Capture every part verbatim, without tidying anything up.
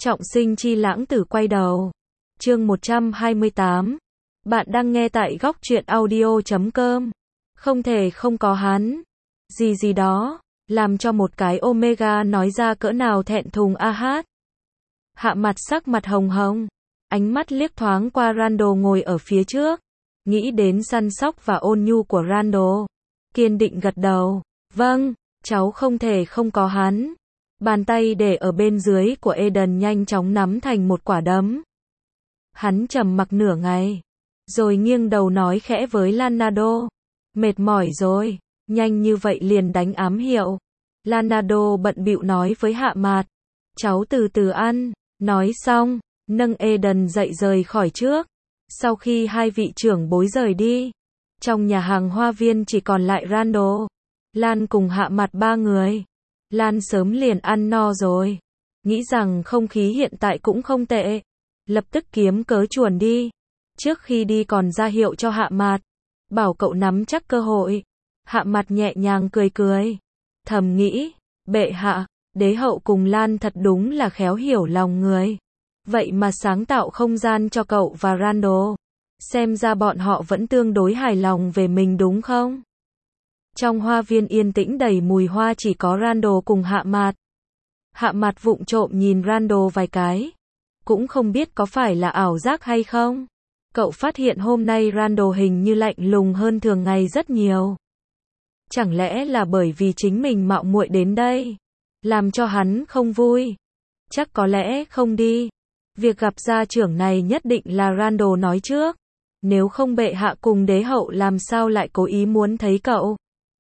Trọng sinh chi lãng tử quay đầu. Chương một trăm hai mươi tám. Bạn đang nghe tại góc truyện audio chấm com. Không thể không có hắn. Gì gì đó, làm cho một cái Omega nói ra cỡ nào thẹn thùng a hát. Hạ mặt sắc mặt hồng hồng, ánh mắt liếc thoáng qua Randall ngồi ở phía trước, nghĩ đến săn sóc và ôn nhu của Randall, kiên định gật đầu, vâng, cháu không thể không có hắn. Bàn tay để ở bên dưới của Eden nhanh chóng nắm thành một quả đấm. Hắn trầm mặc nửa ngày, rồi nghiêng đầu nói khẽ với Lanado, mệt mỏi rồi, nhanh như vậy liền đánh ám hiệu. Lanado bận bịu nói với Hạ Mạt, cháu từ từ ăn. Nói xong, nâng Eden dậy rời khỏi trước. Sau khi hai vị trưởng bối rời đi, trong nhà hàng hoa viên chỉ còn lại Randall, Lan cùng Hạ Mạt ba người. Lan sớm liền ăn no rồi, nghĩ rằng không khí hiện tại cũng không tệ, lập tức kiếm cớ chuồn đi. Trước khi đi còn ra hiệu cho Hạ Mạt, bảo cậu nắm chắc cơ hội. Hạ Mạt nhẹ nhàng cười cười, thầm nghĩ, bệ hạ, đế hậu cùng Lan thật đúng là khéo hiểu lòng người. Vậy mà sáng tạo không gian cho cậu và Randall. Xem ra bọn họ vẫn tương đối hài lòng về mình đúng không? Trong hoa viên yên tĩnh đầy mùi hoa chỉ có Randall cùng Hạ Mạt. Hạ Mạt vụng trộm nhìn Randall vài cái. Cũng không biết có phải là ảo giác hay không. Cậu phát hiện hôm nay Randall hình như lạnh lùng hơn thường ngày rất nhiều. Chẳng lẽ là bởi vì chính mình mạo muội đến đây, làm cho hắn không vui? Chắc có lẽ không đi. Việc gặp gia trưởng này nhất định là Randall nói trước. Nếu không bệ hạ cùng đế hậu làm sao lại cố ý muốn thấy cậu?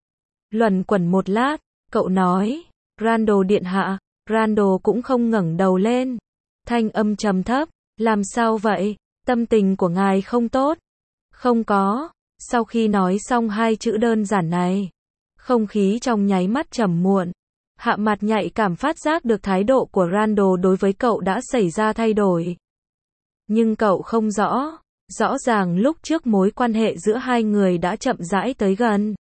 Luẩn quẩn một lát, cậu nói, Randall điện hạ. Randall cũng không ngẩng đầu lên. Thanh âm trầm thấp, làm sao vậy? Tâm tình của ngài không tốt? Không có. Sau khi nói xong hai chữ đơn giản này, không khí trong nháy mắt trầm muộn. Hạ Mạt nhạy cảm phát giác được thái độ của Randall đối với cậu đã xảy ra thay đổi. Nhưng cậu không rõ, rõ ràng lúc trước mối quan hệ giữa hai người đã chậm rãi tới gần.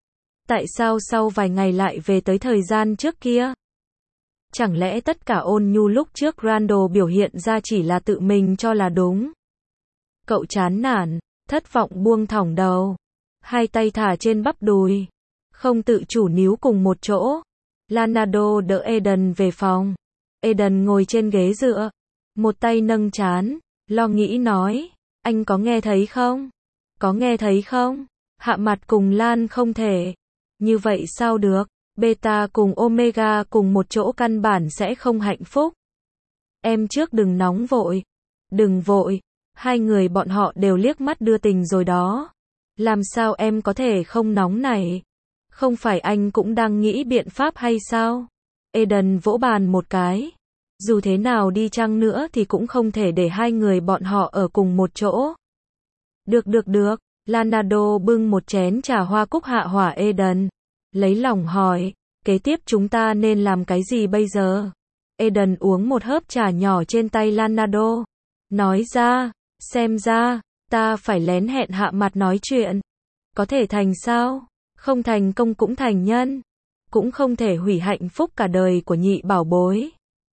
Tại sao sau vài ngày lại về tới thời gian trước kia? Chẳng lẽ tất cả ôn nhu lúc trước Randall biểu hiện ra chỉ là tự mình cho là đúng? Cậu chán nản, thất vọng buông thõng đầu, hai tay thả trên bắp đùi, không tự chủ níu cùng một chỗ. Lanado đỡ Eden về phòng. Eden ngồi trên ghế dựa, một tay nâng trán, lo nghĩ nói, anh có nghe thấy không? Có nghe thấy không? Hạ Mạt cùng Lan không thể. Như vậy sao được? Beta cùng Omega cùng một chỗ căn bản sẽ không hạnh phúc. Em trước đừng nóng vội. Đừng vội. Hai người bọn họ đều liếc mắt đưa tình rồi đó. Làm sao em có thể không nóng này? Không phải anh cũng đang nghĩ biện pháp hay sao? Eden vỗ bàn một cái. Dù thế nào đi chăng nữa thì cũng không thể để hai người bọn họ ở cùng một chỗ. Được được được. Lanado bưng một chén trà hoa cúc hạ hỏa Eden. Lấy lòng hỏi, kế tiếp chúng ta nên làm cái gì bây giờ? Eden uống một hớp trà nhỏ trên tay Lanado. Nói ra, xem ra, ta phải lén hẹn Hạ Mạt nói chuyện. Có thể thành sao? Không thành công cũng thành nhân. Cũng không thể hủy hạnh phúc cả đời của nhị bảo bối.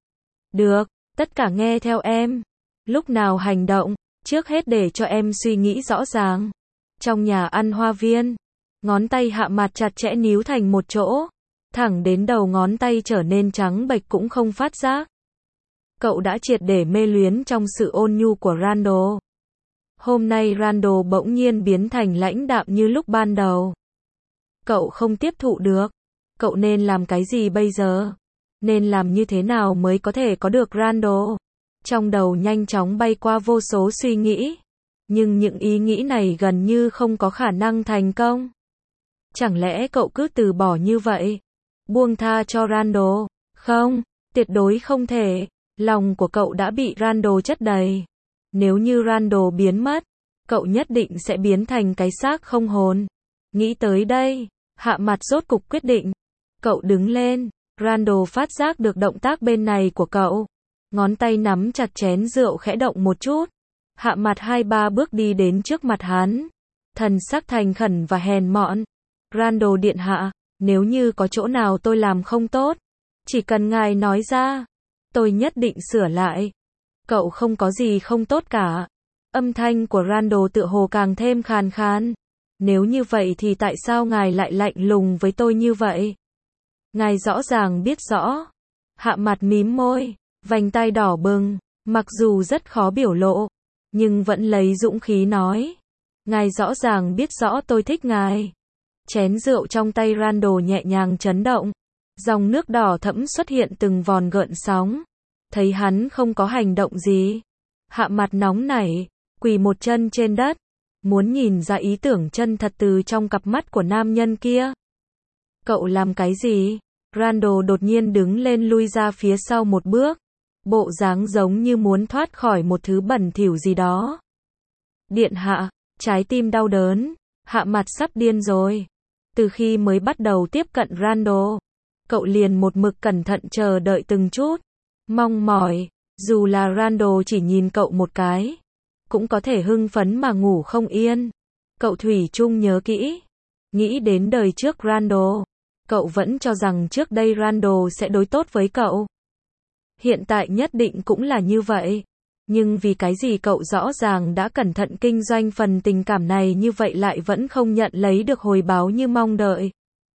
Được, tất cả nghe theo em. Lúc nào hành động, trước hết để cho em suy nghĩ rõ ràng. Trong nhà ăn hoa viên, ngón tay Hạ Mạt chặt chẽ níu thành một chỗ, thẳng đến đầu ngón tay trở nên trắng bệch cũng không phát giác. Cậu đã triệt để mê luyến trong sự ôn nhu của Randall. Hôm nay Randall bỗng nhiên biến thành lãnh đạm như lúc ban đầu. Cậu không tiếp thụ được. Cậu nên làm cái gì bây giờ? Nên làm như thế nào mới có thể có được Randall? Trong đầu nhanh chóng bay qua vô số suy nghĩ. Nhưng những ý nghĩ này gần như không có khả năng thành công. Chẳng lẽ cậu cứ từ bỏ như vậy? Buông tha cho Randall? Không, tuyệt đối không thể. Lòng của cậu đã bị Randall chất đầy. Nếu như Randall biến mất, cậu nhất định sẽ biến thành cái xác không hồn. Nghĩ tới đây, Hạ Mạt rốt cục quyết định. Cậu đứng lên. Randall phát giác được động tác bên này của cậu. Ngón tay nắm chặt chén rượu khẽ động một chút. Hạ Mạt hai ba bước đi đến trước mặt hắn. Thần sắc thành khẩn và hèn mọn. Randall điện hạ, nếu như có chỗ nào tôi làm không tốt, chỉ cần ngài nói ra. Tôi nhất định sửa lại. Cậu không có gì không tốt cả. Âm thanh của Randall tựa hồ càng thêm khàn khàn. Nếu như vậy thì tại sao ngài lại lạnh lùng với tôi như vậy? Ngài rõ ràng biết rõ. Hạ mặt mím môi, vành tai đỏ bừng, mặc dù rất khó biểu lộ, nhưng vẫn lấy dũng khí nói. Ngài rõ ràng biết rõ tôi thích ngài. Chén rượu trong tay Randall nhẹ nhàng chấn động. Dòng nước đỏ thẫm xuất hiện từng vòn gợn sóng. Thấy hắn không có hành động gì. Hạ mặt nóng nảy, quỳ một chân trên đất. Muốn nhìn ra ý tưởng chân thật từ trong cặp mắt của nam nhân kia. Cậu làm cái gì? Randall đột nhiên đứng lên lui ra phía sau một bước. Bộ dáng giống như muốn thoát khỏi một thứ bẩn thỉu gì đó. Điện hạ, trái tim đau đớn. Hạ mặt sắp điên rồi. Từ khi mới bắt đầu tiếp cận Randall, cậu liền một mực cẩn thận chờ đợi từng chút. Mong mỏi, dù là Randall chỉ nhìn cậu một cái, cũng có thể hưng phấn mà ngủ không yên. Cậu thủy chung nhớ kỹ. Nghĩ đến đời trước Randall, cậu vẫn cho rằng trước đây Randall sẽ đối tốt với cậu. Hiện tại nhất định cũng là như vậy. Nhưng vì cái gì cậu rõ ràng đã cẩn thận kinh doanh phần tình cảm này như vậy lại vẫn không nhận lấy được hồi báo như mong đợi.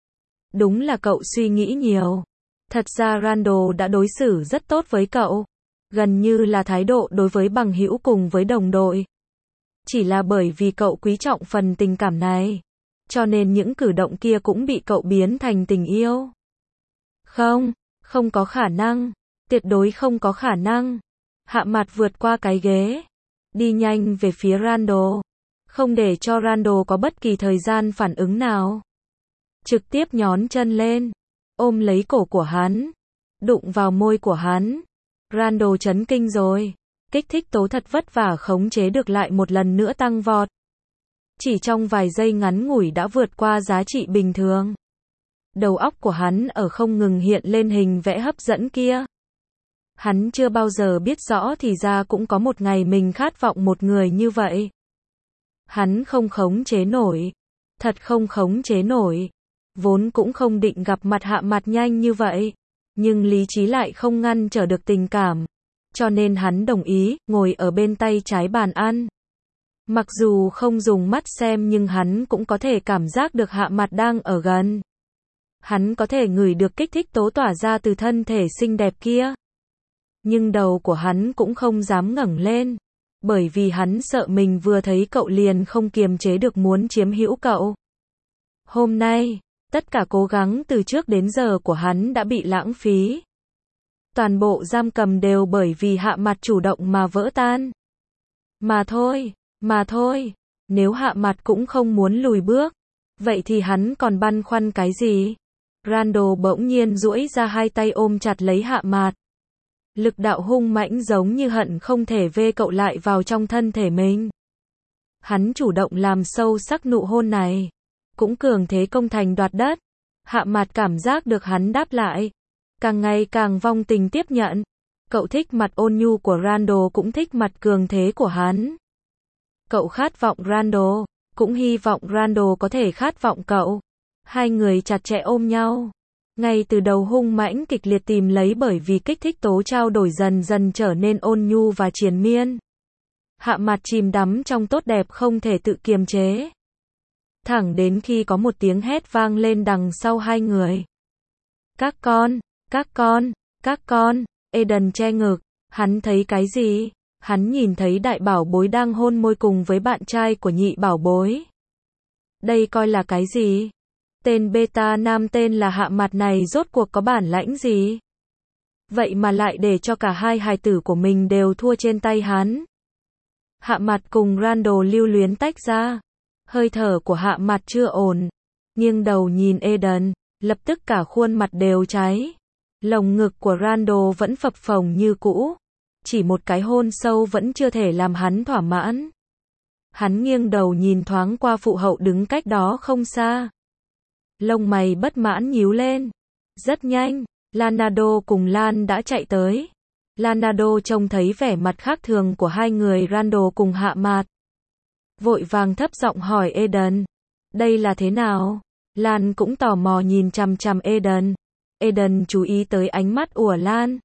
Đúng là cậu suy nghĩ nhiều. Thật ra Randall đã đối xử rất tốt với cậu. Gần như là thái độ đối với bằng hữu cùng với đồng đội. Chỉ là bởi vì cậu quý trọng phần tình cảm này, cho nên những cử động kia cũng bị cậu biến thành tình yêu. Không, không có khả năng. Tuyệt đối không có khả năng. Hạ mặt vượt qua cái ghế. Đi nhanh về phía Randall. Không để cho Randall có bất kỳ thời gian phản ứng nào. Trực tiếp nhón chân lên. Ôm lấy cổ của hắn. Đụng vào môi của hắn. Randall chấn kinh rồi. Kích thích tố thật vất vả khống chế được lại một lần nữa tăng vọt. Chỉ trong vài giây ngắn ngủi đã vượt qua giá trị bình thường. Đầu óc của hắn ở không ngừng hiện lên hình vẽ hấp dẫn kia. Hắn chưa bao giờ biết rõ thì ra cũng có một ngày mình khát vọng một người như vậy. Hắn không khống chế nổi. Thật không khống chế nổi. Vốn cũng không định gặp mặt Hạ mặt nhanh như vậy. Nhưng lý trí lại không ngăn trở được tình cảm. Cho nên hắn đồng ý, ngồi ở bên tay trái bàn ăn. Mặc dù không dùng mắt xem nhưng hắn cũng có thể cảm giác được Hạ mặt đang ở gần. Hắn có thể ngửi được kích thích tố tỏa ra từ thân thể xinh đẹp kia. Nhưng đầu của hắn cũng không dám ngẩng lên. Bởi vì hắn sợ mình vừa thấy cậu liền không kiềm chế được muốn chiếm hữu cậu. Hôm nay, tất cả cố gắng từ trước đến giờ của hắn đã bị lãng phí. Toàn bộ giam cầm đều bởi vì Hạ mặt chủ động mà vỡ tan. Mà thôi, mà thôi, nếu Hạ mặt cũng không muốn lùi bước, vậy thì hắn còn băn khoăn cái gì? Randall bỗng nhiên duỗi ra hai tay ôm chặt lấy Hạ mặt. Lực đạo hung mãnh giống như hận không thể vê cậu lại vào trong thân thể mình. Hắn chủ động làm sâu sắc nụ hôn này. Cũng cường thế công thành đoạt đất. Hạ mặt cảm giác được hắn đáp lại. Càng ngày càng vong tình tiếp nhận. Cậu thích mặt ôn nhu của Randall cũng thích mặt cường thế của hắn. Cậu khát vọng Randall, cũng hy vọng Randall có thể khát vọng cậu. Hai người chặt chẽ ôm nhau. Ngay từ đầu hung mãnh kịch liệt tìm lấy bởi vì kích thích tố trao đổi dần dần trở nên ôn nhu và triền miên. Hạ mặt chìm đắm trong tốt đẹp không thể tự kiềm chế. Thẳng đến khi có một tiếng hét vang lên đằng sau hai người. Các con, các con, các con, Eden che ngực, hắn thấy cái gì? Hắn nhìn thấy đại bảo bối đang hôn môi cùng với bạn trai của nhị bảo bối. Đây coi là cái gì? Tên beta nam tên là Hạ mặt này rốt cuộc có bản lãnh gì? Vậy mà lại để cho cả hai hài tử của mình đều thua trên tay hắn. Hạ mặt cùng Randall lưu luyến tách ra. Hơi thở của Hạ mặt chưa ổn. Nghiêng đầu nhìn Eden, lập tức cả khuôn mặt đều cháy. Lồng ngực của Randall vẫn phập phồng như cũ. Chỉ một cái hôn sâu vẫn chưa thể làm hắn thỏa mãn. Hắn nghiêng đầu nhìn thoáng qua phụ hậu đứng cách đó không xa. Lông mày bất mãn nhíu lên. Rất nhanh, Leonardo cùng Lan đã chạy tới. Leonardo trông thấy vẻ mặt khác thường của hai người Randall cùng Hạ mặt. Vội vàng thấp giọng hỏi Eden. Đây là thế nào? Lan cũng tò mò nhìn chằm chằm Eden. Eden chú ý tới ánh mắt của Lan.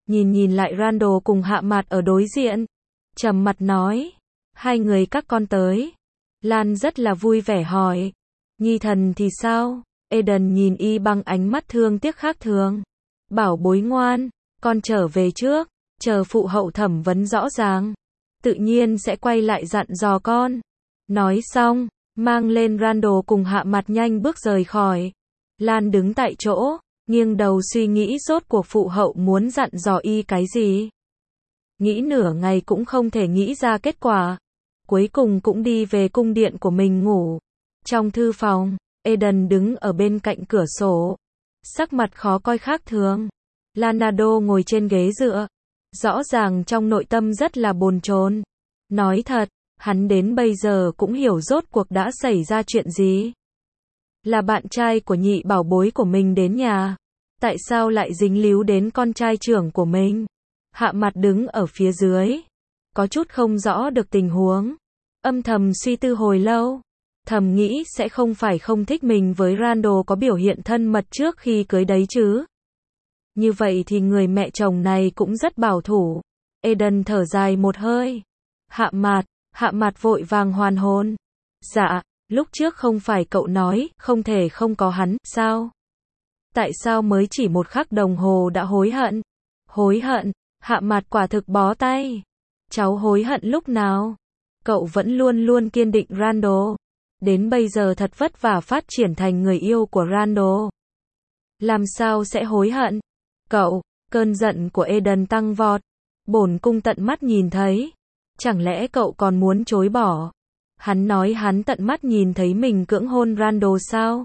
nhìn nhìn lại Randall cùng Hạ Mạt ở đối diện, trầm mặt nói, hai người các con tới. Lan rất là vui vẻ hỏi, nhi thần thì sao? Eden nhìn y bằng ánh mắt thương tiếc khác thường. Bảo bối ngoan, con trở về trước, chờ phụ hậu thẩm vấn rõ ràng, tự nhiên sẽ quay lại dặn dò con. Nói xong, mang lên Randall cùng Hạ Mạt nhanh bước rời khỏi. Lan đứng tại chỗ, nghiêng đầu suy nghĩ rốt cuộc phụ hậu muốn dặn dò y cái gì. Nghĩ nửa ngày cũng không thể nghĩ ra kết quả. Cuối cùng cũng đi về cung điện của mình ngủ. Trong thư phòng, Eden đứng ở bên cạnh cửa sổ, sắc mặt khó coi khác thường. Leonardo ngồi trên ghế dựa, rõ ràng trong nội tâm rất là bồn chồn. Nói thật, hắn đến bây giờ cũng hiểu rốt cuộc đã xảy ra chuyện gì. Là bạn trai của nhị bảo bối của mình đến nhà, tại sao lại dính líu đến con trai trưởng của mình? Hạ Mặt đứng ở phía dưới, có chút không rõ được tình huống, âm thầm suy tư hồi lâu, thầm nghĩ sẽ không phải không thích mình với Randall có biểu hiện thân mật trước khi cưới đấy chứ. Như vậy thì người mẹ chồng này cũng rất bảo thủ. Eden thở dài một hơi. Hạ Mạt, Hạ Mạt vội vàng hoàn hồn. Dạ, lúc trước không phải cậu nói, không thể không có hắn, sao? Tại sao mới chỉ một khắc đồng hồ đã hối hận? Hối hận, Hạ Mạt quả thực bó tay. Cháu hối hận lúc nào? Cậu vẫn luôn luôn kiên định Randall. Đến bây giờ thật vất vả phát triển thành người yêu của Randall. Làm sao sẽ hối hận? Cậu, cơn giận của Eden tăng vọt. Bổn cung tận mắt nhìn thấy. Chẳng lẽ cậu còn muốn chối bỏ? Hắn nói hắn tận mắt nhìn thấy mình cưỡng hôn Randall sao?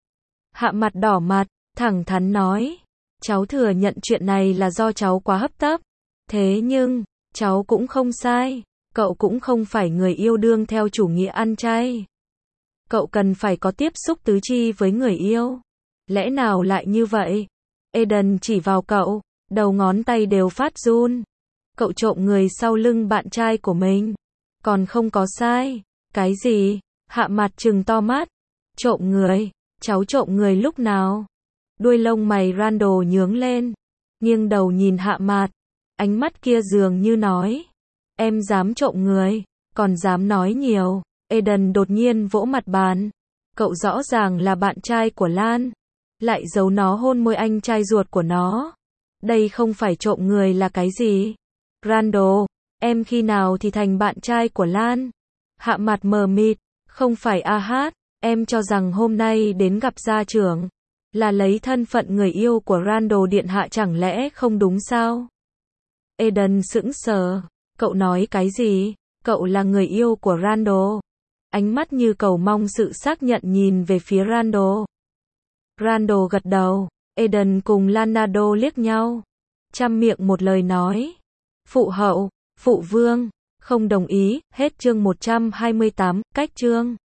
Hạ Mặt đỏ mặt, thẳng thắn nói. Cháu thừa nhận chuyện này là do cháu quá hấp tấp. Thế nhưng, cháu cũng không sai. Cậu cũng không phải người yêu đương theo chủ nghĩa ăn chay. Cậu cần phải có tiếp xúc tứ chi với người yêu. Lẽ nào lại như vậy? Eden chỉ vào cậu, đầu ngón tay đều phát run. Cậu trộm người sau lưng bạn trai của mình. Còn không có sai. Cái gì? Hạ Mặt trừng to mắt. Trộm người? Cháu trộm người lúc nào? Đuôi lông mày Randall nhướng lên. Nghiêng đầu nhìn Hạ Mặt. Ánh mắt kia dường như nói. Em dám trộm người, còn dám nói nhiều. Eden đột nhiên vỗ mặt bàn. Cậu rõ ràng là bạn trai của Lan, lại giấu nó hôn môi anh trai ruột của nó. Đây không phải trộm người là cái gì? Randall, em khi nào thì thành bạn trai của Lan? Hạ Mặt mờ mịt, không phải a hát, em cho rằng hôm nay đến gặp gia trưởng, là lấy thân phận người yêu của Randall điện hạ chẳng lẽ không đúng sao? Eden sững sờ, cậu nói cái gì? Cậu là người yêu của Randall. Ánh mắt như cầu mong sự xác nhận nhìn về phía Randall. Randall gật đầu, Eden cùng Leonardo liếc nhau. Trăm miệng một lời nói. Phụ hậu, phụ vương, không đồng ý, hết chương một trăm hai mươi tám, cách chương.